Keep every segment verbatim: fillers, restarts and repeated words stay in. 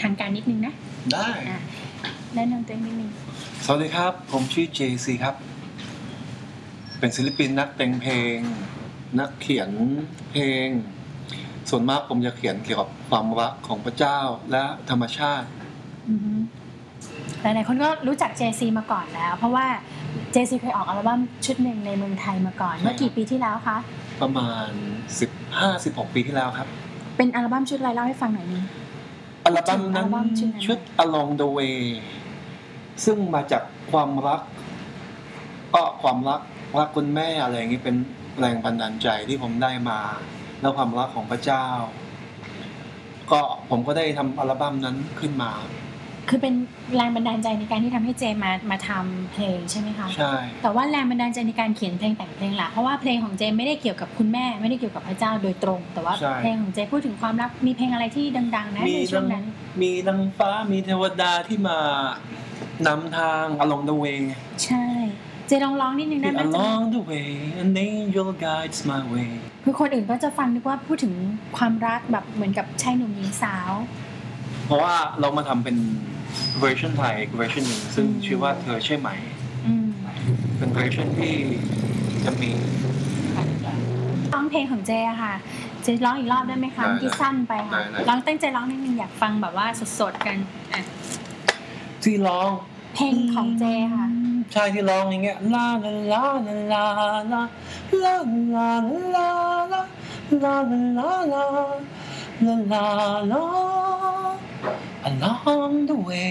างการนิดนึงนะได้แนะนำตัวเองนิดนึงสวัสดีครับผมชื่อ เจ ซี ครับเป็นศิลปินนักแต่งเพลงนักเขียนเพลงส่วนมากผมจะเขียนเกี่ยวกับความรักของพระเจ้าและธรรมชาติหลายๆคนก็รู้จัก เจ ซี มาก่อนแล้วเพราะว่า เจ ซี เคยออกอัลบั้มชุดหนึ่งในเมืองไทยมาก่อนเมื่อกี่ปีที่แล้วคะประมาณสิบห้า สิบหกปีที่แล้วครับเป็นอัลบั้มชุดอะไรเล่าให้ฟังหน่อยนึงอัลบั้มนั้นชุด Along the Way ซึ่งมาจากความรักก็ความรักรักคุณแม่อะไรอย่างนี้เป็นแรงบันดาลใจที่ผมได้มาแล้วความรักของพระเจ้าก็ผมก็ได้ทำอัลบั้มนั้นขึ้นมาคือเป็นแรงบันดาลใจในการที่ทำให้เจมามาทำเพลงใช่ไหมคะใช่แต่ว่าแรงบันดาลใจในการเขียนเพลงแต่งเพลงล่ะเพราะว่าเพลงของเจไม่ได้เกี่ยวกับคุณแม่ไม่ได้เกี่ยวกับพระเจ้าโดยตรงแต่ว่าเพลงของเจพูดถึงความรักมีเพลงอะไรที่ดังๆนะในช่วงนั้นมีนางฟ้ามีเทวดาที่มานำทาง Along the Way ใช่เจลองร้องนิดนึงได้ไหม Along the way an angel guides my way คือคนอื่นก็จะฟังนึกว่าพูดถึงความรักแบบเหมือนกับชายหนุ่มหญิงสาวเพราะว่าเรามาทำเป็นเวอร์ชันไทยเวอร์ชันหนึ่งซึ่งชื่อว่าเธอใช่ไหมเป็นเวอร์ชันที่จะมีร้องเพลงของเจค่ะเจร้องอีกรอบได้ไหมคะที่สั้นไปค่ะร้องตั้งใจร้องนิดนึงอยากฟังแบบว่าสดๆกันที่ร้องเพลงของเจค่ะใช่ที่ร้องอย่างเงี้ยลาลาลาลาลาลาลาลาลาลาลาลาลาลาลา Along the way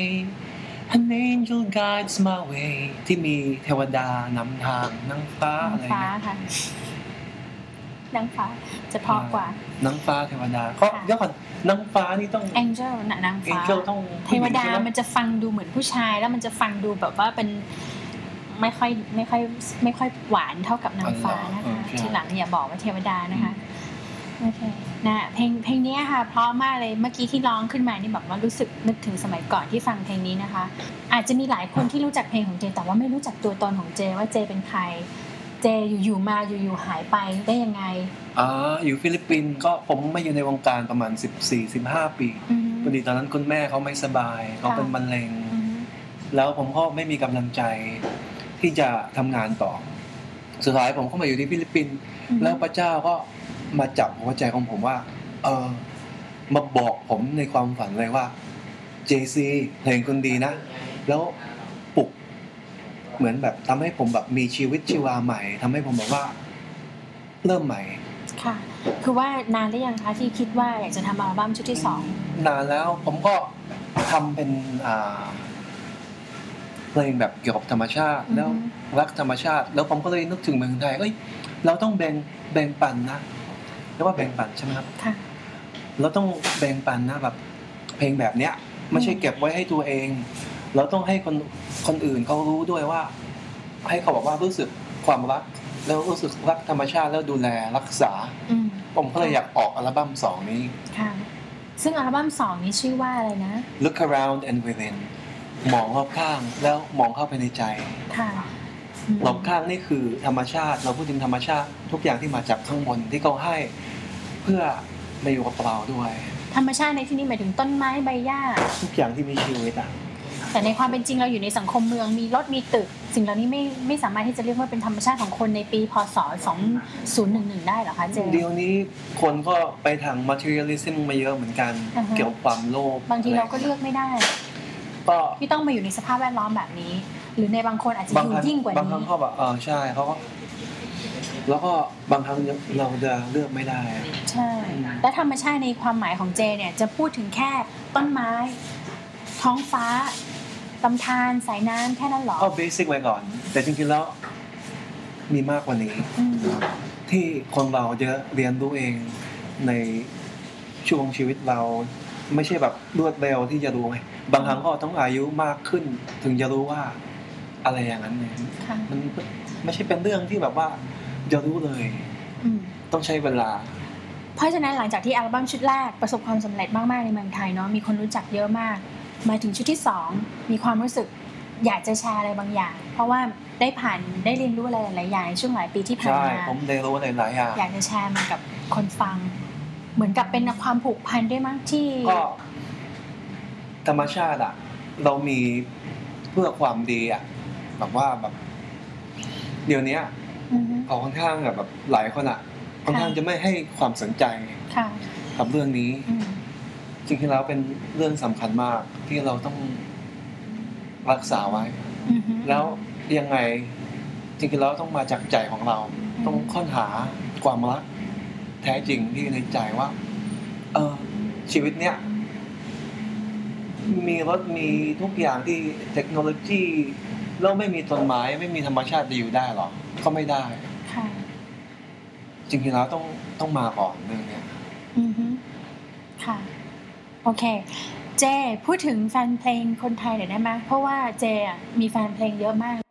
an angel guides my way ที่มีเทวดานำทางนางฟ้าอะไรนางฟ้าค่ะนางฟ้าจะพอกว่านางฟ้าเทวดาก็เดี๋ยวก่อนนางฟ้านี่ต้อง angel น่ะนางฟ้า angel ต้องเทวดามันจะฟังดูเหมือนผู้ชายแล้วมันจะฟังดูแบบว่าเป็นไม่ค่อยไม่ค่อยไม่ค่อยหวานเท่ากับนางฟ้านะคะทีหลังอย่าบอกว่าเทวดานะคะโอเคนะเพลงเพลงนี้ค่ะเพราะมากเลยเมื่อกี้ที่ร้องขึ้นมานี่แบบว่ารู้สึกนึกถึงสมัยก่อนที่ฟังเพลงนี้นะคะอาจจะมีหลายคนที่รู้จักเพลงของเจแต่ว่าไม่รู้จักตัวตนของเจว่าเจเป็นใครเจอยู่ๆมาอยู่ๆหายไปได้ยังไงอ๋ออยู่ฟิลิปปินส์ก็ผมมาอยู่ในวงการประมาณสิบสี่ สิบห้าปีพอดีตอนนั้นคุณแม่เขาไม่สบายเขาเป็นมะเร็งแล้วผมก็ไม่มีกำลังใจที่จะทำงานต่อสุดท้ายผมก็มาอยู่ที่ฟิลิปปินส์แล้วพระเจ้าก็มาจับหัวใจของผมว่าเออมาบอกผมในความฝันเลยว่า เจ ซี เพลงคุณดีนะแล้วปลุกเหมือนแบบทำให้ผมแบบมีชีวิตชีวาใหม่ทำให้ผมแบบว่าเริ่มใหม่ค่ะคือว่านานหรือยังคะที่คิดว่าอยากจะทำอัลบั้มชุดที่สองนานแล้วผมก็ทำเป็นอ่าเพลงแบบเกี่ยวกับธรรมชาติแล้วรักธรรมชาติแล้วผมก็เลยนึกถึงเมืองไทยเอ้ยเราต้องแบ่งแบ่งปันนะเรียกว่าแบ่งปันใช่ไหมครับค่ะเราต้องแบ่งปันนะแบบเพลงแบบเนี้ยไม่ใช่เก็บไว้ให้ตัวเองเราต้องให้คนคนอื่นเขารู้ด้วยว่าให้เขาบอกว่ารู้สึกความรักแล้วรู้สึกรักธรรมชาติแล้วดูแลรักษาผมก็เลยอยากออกอัลบั้มสองนี้ค่ะซึ่งอัลบั้มสองนี้ชื่อว่าอะไรนะ Look around and within มองรอบข้างแล้วมองเข้าไปในใจค่ะรอบข้างนี่คือธรรมชาติเราพูดถึงธรรมชาติทุกอย่างที่มาจากข้างบนที่เขาให้เพื่อมาอยู่กับเราด้วยธรรมชาติในที่นี้หมายถึงต้นไม้ใบหญ้าทุกอย่างที่มีชีวิตอ่ะแต่ในความเป็นจริงเราอยู่ในสังคมเมืองมีรถมีตึกสิ่งเหล่านี้ไม่ไม่สามารถที่จะเรียกว่าเป็นธรรมชาติของคนในปีพ.ศ. สองพันสิบเอ็ดได้หรอคะเจเดี๋ยวนี้คนก็ไปทาง materialism มาเยอะเหมือนกัน uh-huh. เกี่ยวกับความโลภบางทีเราก็เลือกไม่ได้ก็ที่ต้องมาอยู่ในสภาพแวดล้อมแบบนี้หรือในบางคนอาจจะอยู่ยิ่งกว่านี้บางครั้งเขาแบบเออใช่เขาก็แล้วก็บางครั้งเราจะเลือกไม่ได้ใช่และธรรมชาติในความหมายของเจเนี่ยจะพูดถึงแค่ต้นไม้ท้องฟ้าลำธารสายน้ำแค่นั้นหรอเอาเบสิกไว้ก่อนแต่จริงๆแล้วมีมากกว่านี้ที่คนเราจะเรียนรู้เองในช่วงชีวิตเราไม่ใช่แบบรวดเร็วที่จะรู้ไงบางครั้งก็ต้องอายุมากขึ้นถึงจะรู้ว่าอะไรอย่างนั้นเนี่ยมันไม่ใช่เป็นเรื่องที่แบบว่าจะรู้เลยต้องใช้เวลาเพราะฉะนั้นหลังจากที่อัลบั้มชุดแรกประสบความสำเร็จมากๆในเมืองไทยเนาะมีคนรู้จักเยอะมากมาถึงชุดที่สองมีความรู้สึกอยากจะแชร์อะไรบางอย่างเพราะว่าได้ผ่านได้เรียนรู้อะไรหลายอย่างในช่วงหลายปีที่ผ่านมาใช่ผมได้รู้อะไรหลายอย่างอยากจะแชร์มันกับคนฟังเหมือนกับเป็นความผูกพันด้วยมั้งที่ก็ธรรมชาติอ่ะเรามีเพื่อความดีอ่ะแบบว่าแบบเดี๋ยวนี้เขาค่อนข้างแบบแบบหลายคนอ่ะค่อนข้างจะไม่ให้ความสนใจกับเรื่องนี้จริงๆแล้วเป็นเรื่องสำคัญมากที่เราต้องรักษาไว้แล้วยังไงจริงๆแล้วต้องมาจากใจของเราต้องค้นหาความรักแท้จริงที่ในใจว่าเออชีวิตเนี้ยมีรถมีทุกอย่างที่เทคโนโลยีแล้วไม่มีต้นไม้ไม่มีธรรมชาติจะอยู่ได้หรอก็ไม่ได้ค่ะจริงๆแล้วต้องต้องมาก่อนเรื่องนี้อือฮึค่ะโอเคเจพูดถึงแฟนเพลงคนไทยหน่อยได้ไหมเพราะว่าเจอ่ะมีแฟนเพลงเยอะมาก